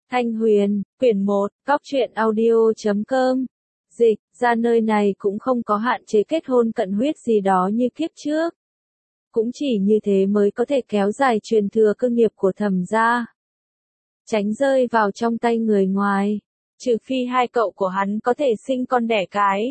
Thanh Huyền, quyển 1, Cóc truyện audio.com. Dịch, ra nơi này cũng không có hạn chế kết hôn cận huyết gì đó như kiếp trước. Cũng chỉ như thế mới có thể kéo dài truyền thừa cơ nghiệp của Thẩm gia. Tránh rơi vào trong tay người ngoài, trừ phi hai cậu của hắn có thể sinh con đẻ cái.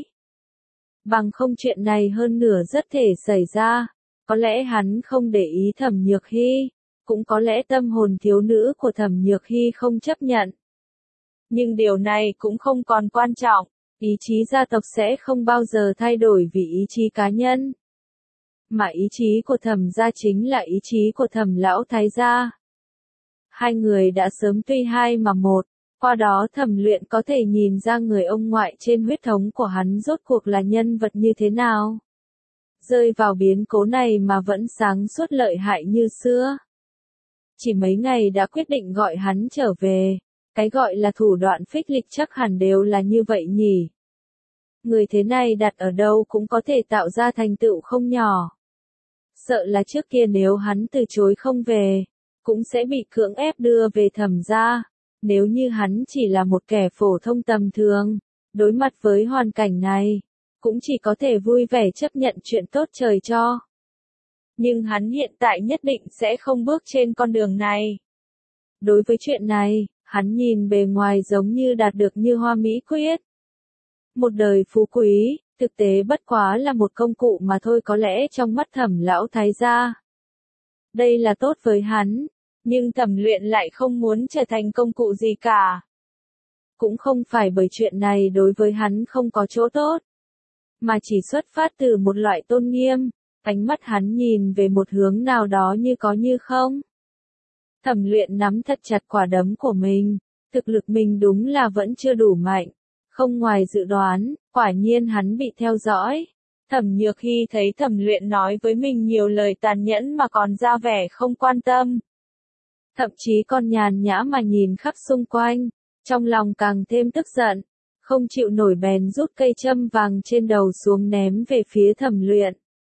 Bằng không chuyện này hơn nửa rất thể xảy ra, có lẽ hắn không để ý Thẩm Nhược Hy. Cũng có lẽ tâm hồn thiếu nữ của Thẩm Nhược Hy không chấp nhận. Nhưng điều này cũng không còn quan trọng, ý chí gia tộc sẽ không bao giờ thay đổi vì ý chí cá nhân. Mà ý chí của Thẩm gia chính là ý chí của Thẩm lão thái gia. Hai người đã sớm tuy hai mà một, qua đó Thẩm Luyện có thể nhìn ra người ông ngoại trên huyết thống của hắn rốt cuộc là nhân vật như thế nào. Rơi vào biến cố này mà vẫn sáng suốt lợi hại như xưa. Chỉ mấy ngày đã quyết định gọi hắn trở về, cái gọi là thủ đoạn phích lịch chắc hẳn đều là như vậy nhỉ. Người thế này đặt ở đâu cũng có thể tạo ra thành tựu không nhỏ. Sợ là trước kia nếu hắn từ chối không về, cũng sẽ bị cưỡng ép đưa về Thẩm gia. Nếu như hắn chỉ là một kẻ phổ thông tầm thường, đối mặt với hoàn cảnh này, cũng chỉ có thể vui vẻ chấp nhận chuyện tốt trời cho. Nhưng hắn hiện tại nhất định sẽ không bước trên con đường này. Đối với chuyện này, hắn nhìn bề ngoài giống như đạt được như hoa mỹ quyết. Một đời phú quý, thực tế bất quá là một công cụ mà thôi, có lẽ trong mắt Thẩm lão thái gia. Đây là tốt với hắn, nhưng Thẩm Luyện lại không muốn trở thành công cụ gì cả. Cũng không phải bởi chuyện này đối với hắn không có chỗ tốt, mà chỉ xuất phát từ một loại tôn nghiêm. Ánh mắt hắn nhìn về một hướng nào đó như có như không. Thẩm Luyện nắm thật chặt quả đấm của mình, thực lực mình đúng là vẫn chưa đủ mạnh. Không ngoài dự đoán, quả nhiên hắn bị theo dõi. Thẩm Nhược Hy thấy Thẩm Luyện nói với mình nhiều lời tàn nhẫn mà còn ra vẻ không quan tâm. Thậm chí còn nhàn nhã mà nhìn khắp xung quanh, trong lòng càng thêm tức giận. Không chịu nổi bèn rút cây châm vàng trên đầu xuống ném về phía Thẩm Luyện.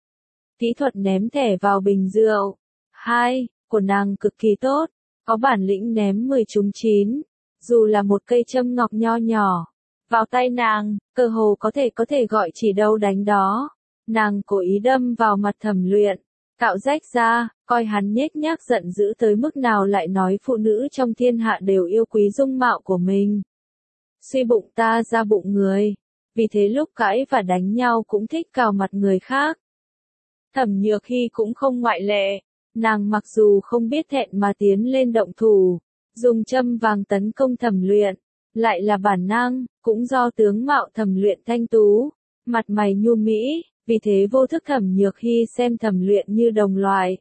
Kỹ thuật ném thẻ vào bình rượu. 2. Của nàng cực kỳ tốt, có bản lĩnh ném 10 trúng 9. Dù là một cây châm ngọc nho nhỏ, vào tay nàng, cơ hồ có thể gọi chỉ đâu đánh đó. Nàng cố ý đâm vào mặt Thẩm Luyện, cạo rách ra, coi hắn nhếch nhác giận dữ tới mức nào lại nói phụ nữ trong thiên hạ đều yêu quý dung mạo của mình. Suy bụng ta ra bụng người, vì thế lúc cãi và đánh nhau cũng thích cào mặt người khác. Thẩm Nhược Hy cũng không ngoại lệ, nàng mặc dù không biết thẹn mà tiến lên động thủ, dùng châm vàng tấn công Thẩm Luyện, lại là bản năng, cũng do tướng mạo Thẩm Luyện thanh tú, mặt mày nhu mỹ, vì thế vô thức Thẩm Nhược Hy xem Thẩm Luyện như đồng loại.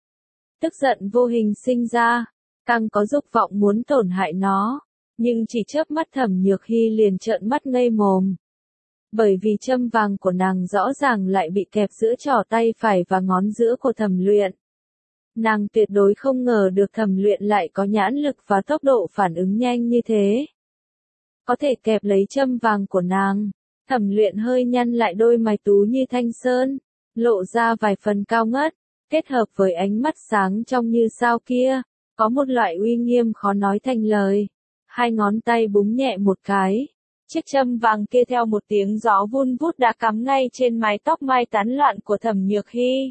Tức giận vô hình sinh ra, càng có dục vọng muốn tổn hại nó, nhưng chỉ chớp mắt Thẩm Nhược Hy liền trợn mắt ngây mồm. Bởi vì châm vàng của nàng rõ ràng lại bị kẹp giữa trỏ tay phải và ngón giữa của Thẩm Luyện. Nàng tuyệt đối không ngờ được Thẩm Luyện lại có nhãn lực và tốc độ phản ứng nhanh như thế. Có thể kẹp lấy châm vàng của nàng, Thẩm Luyện hơi nhăn lại đôi mày tú như thanh sơn, lộ ra vài phần cao ngất, kết hợp với ánh mắt sáng trong như sao kia, có một loại uy nghiêm khó nói thành lời. Hai ngón tay búng nhẹ một cái. Chiếc châm vàng kia theo một tiếng gió vun vút đã cắm ngay trên mái tóc mai tán loạn của Thẩm Nhược Hy.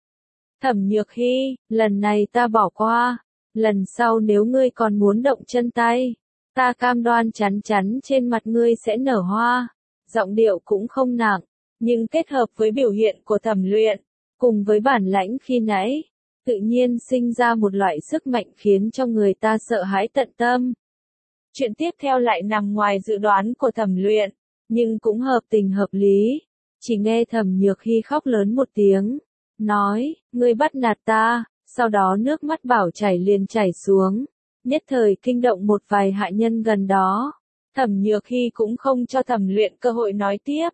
Thẩm Nhược Hy, lần này ta bỏ qua, lần sau nếu ngươi còn muốn động chân tay, ta cam đoan chắn chắn trên mặt ngươi sẽ nở hoa. Giọng điệu cũng không nặng, nhưng kết hợp với biểu hiện của Thẩm Luyện, cùng với bản lãnh khi nãy, tự nhiên sinh ra một loại sức mạnh khiến cho người ta sợ hãi tận tâm. Chuyện tiếp theo lại nằm ngoài dự đoán của Thẩm Luyện, nhưng cũng hợp tình hợp lý. Chỉ nghe Thẩm Nhược Hy khóc lớn một tiếng, nói, ngươi bắt nạt ta, sau đó nước mắt bảo chảy liền chảy xuống, nhất thời kinh động một vài hạ nhân gần đó. Thẩm Nhược Hy cũng không cho Thẩm Luyện cơ hội nói tiếp.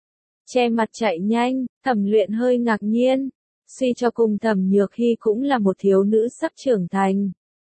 Che mặt chạy nhanh, Thẩm Luyện hơi ngạc nhiên, suy cho cùng Thẩm Nhược Hy cũng là một thiếu nữ sắp trưởng thành.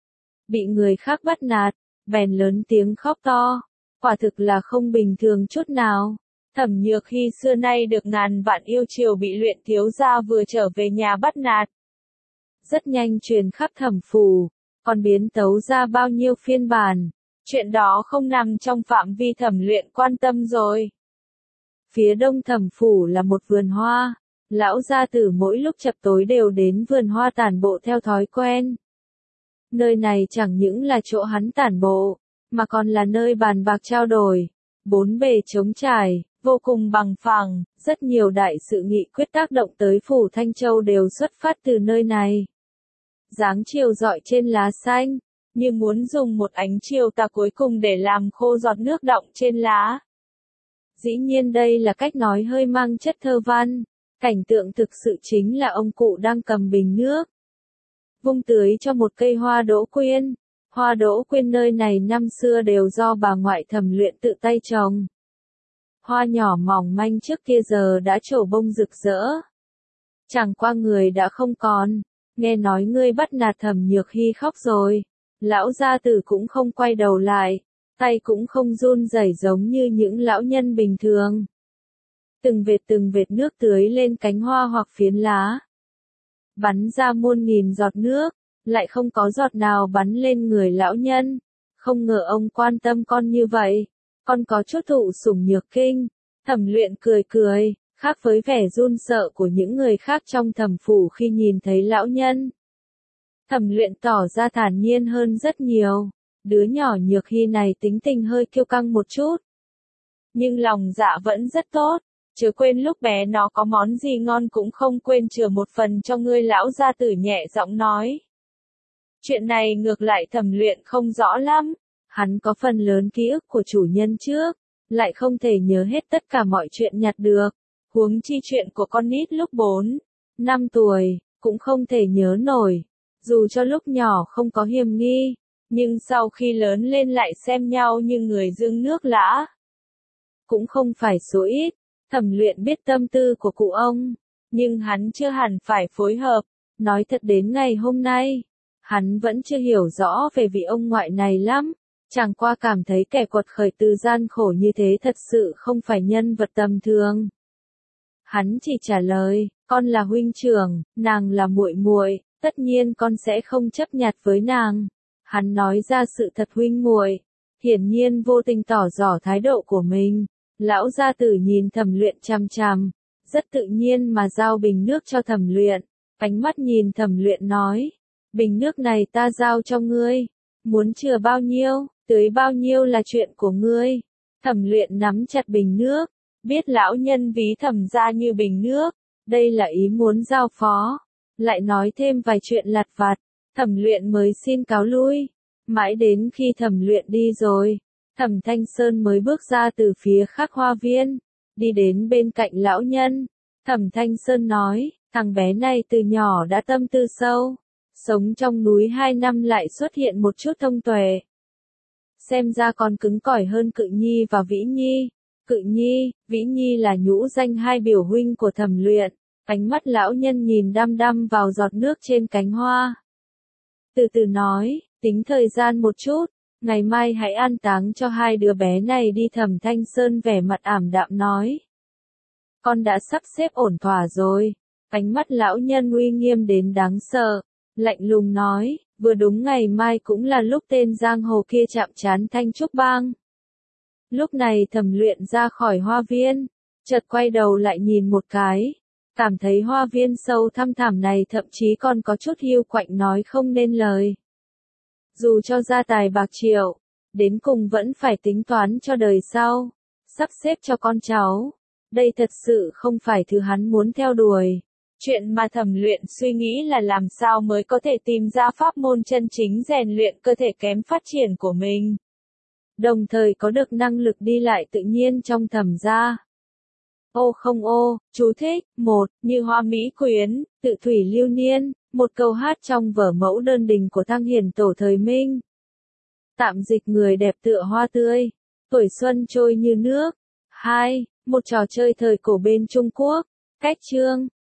Bị người khác bắt nạt, bèn lớn tiếng khóc to, quả thực là không bình thường chút nào. Thẩm Nhược Hy xưa nay được ngàn vạn yêu chiều bị Luyện thiếu gia vừa trở về nhà bắt nạt. Rất nhanh truyền khắp Thẩm phủ, còn biến tấu ra bao nhiêu phiên bản. Chuyện đó không nằm trong phạm vi Thẩm Luyện quan tâm rồi. Phía đông Thẩm phủ là một vườn hoa, lão gia tử mỗi lúc chập tối đều đến vườn hoa tản bộ theo thói quen. Nơi này chẳng những là chỗ hắn tản bộ, mà còn là nơi bàn bạc trao đổi, bốn bề trống trải, vô cùng bằng phẳng. Rất nhiều đại sự nghị quyết tác động tới phủ Thanh Châu đều xuất phát từ nơi này. Dáng chiều rọi trên lá xanh, như muốn dùng một ánh chiều tà cuối cùng để làm khô giọt nước đọng trên lá. Dĩ nhiên đây là cách nói hơi mang chất thơ văn, cảnh tượng thực sự chính là ông cụ đang cầm bình nước, vung tưới cho một cây hoa đỗ quyên. Hoa đỗ quyên nơi này năm xưa đều do bà ngoại Thẩm Luyện tự tay trồng. Hoa nhỏ mỏng manh trước kia giờ đã trổ bông rực rỡ. Chẳng qua người đã không còn, nghe nói ngươi bắt nạt Thẩm Nhược Hy khóc rồi. Lão gia tử cũng không quay đầu lại, tay cũng không run rẩy giống như những lão nhân bình thường. Từng vệt nước tưới lên cánh hoa hoặc phiến lá. Bắn ra muôn nghìn giọt nước, lại không có giọt nào bắn lên người lão nhân. Không ngờ ông quan tâm con như vậy, con có chút thụ sủng nhược kinh. Thẩm Luyện cười cười, khác với vẻ run sợ của những người khác trong thẩm phủ khi nhìn thấy lão nhân. Thẩm Luyện tỏ ra thản nhiên hơn rất nhiều, đứa nhỏ Nhược Hy này tính tình hơi kiêu căng một chút. Nhưng lòng dạ vẫn rất tốt, chớ quên lúc bé nó có món gì ngon cũng không quên chừa một phần cho ngươi, lão gia tử nhẹ giọng nói. Chuyện này ngược lại Thẩm Luyện không rõ lắm, hắn có phần lớn ký ức của chủ nhân trước, lại không thể nhớ hết tất cả mọi chuyện nhặt được, huống chi chuyện của con nít lúc 4, 5 tuổi, cũng không thể nhớ nổi, dù cho lúc nhỏ không có hiềm nghi, nhưng sau khi lớn lên lại xem nhau như người dưng nước lã. Cũng không phải số ít, Thẩm Luyện biết tâm tư của cụ ông, nhưng hắn chưa hẳn phải phối hợp. Nói thật đến ngày hôm nay, hắn vẫn chưa hiểu rõ về vị ông ngoại này lắm, chẳng qua cảm thấy kẻ quật khởi từ gian khổ như thế thật sự không phải nhân vật tầm thường. Hắn chỉ trả lời, con là huynh trưởng, nàng là muội muội, tất nhiên con sẽ không chấp nhặt với nàng. Hắn nói ra sự thật huynh muội, hiển nhiên vô tình tỏ rõ thái độ của mình. Lão gia tử nhìn Thẩm Luyện chằm chằm, rất tự nhiên mà giao bình nước cho Thẩm Luyện, ánh mắt nhìn Thẩm Luyện nói, bình nước này ta giao cho ngươi, muốn chừa bao nhiêu, tưới bao nhiêu là chuyện của ngươi. Thẩm Luyện nắm chặt bình nước, biết lão nhân ví Thẩm gia như bình nước, đây là ý muốn giao phó, lại nói thêm vài chuyện lặt vặt, Thẩm Luyện mới xin cáo lui, mãi đến khi Thẩm Luyện đi rồi. Thẩm Thanh Sơn mới bước ra từ phía khác hoa viên, đi đến bên cạnh lão nhân. Thẩm Thanh Sơn nói, thằng bé này từ nhỏ đã tâm tư sâu, sống trong núi 2 năm lại xuất hiện một chút thông tuệ. Xem ra còn cứng cỏi hơn Cự Nhi và Vĩ Nhi. Cự Nhi, Vĩ Nhi là nhũ danh hai biểu huynh của Thẩm Luyện. Ánh mắt lão nhân nhìn đăm đăm vào giọt nước trên cánh hoa. Từ từ nói, tính thời gian một chút. Ngày mai hãy an táng cho hai đứa bé này đi. Thẩm Thanh Sơn vẻ mặt ảm đạm nói. Con đã sắp xếp ổn thỏa rồi. Ánh mắt lão nhân uy nghiêm đến đáng sợ, lạnh lùng nói, vừa đúng ngày mai cũng là lúc tên giang hồ kia chạm trán Thanh Trúc Bang. Lúc này Thẩm Luyện ra khỏi hoa viên, chợt quay đầu lại nhìn một cái, cảm thấy hoa viên sâu thăm thẳm này thậm chí còn có chút hiu quạnh nói không nên lời. Dù cho gia tài bạc triệu, đến cùng vẫn phải tính toán cho đời sau, sắp xếp cho con cháu. Đây thật sự không phải thứ hắn muốn theo đuổi. Chuyện mà Thẩm Luyện suy nghĩ là làm sao mới có thể tìm ra pháp môn chân chính rèn luyện cơ thể kém phát triển của mình. Đồng thời có được năng lực đi lại tự nhiên trong Thẩm gia. Ô không ô, chú thích, 1, như Hoa Mỹ Quyến, Tự Thủy Lưu Niên, một câu hát trong vở Mẫu Đơn Đình của Thăng Hiền Tổ thời Minh. Tạm dịch người đẹp tựa hoa tươi, tuổi xuân trôi như nước. 2, một trò chơi thời cổ bên Trung Quốc. Cách chương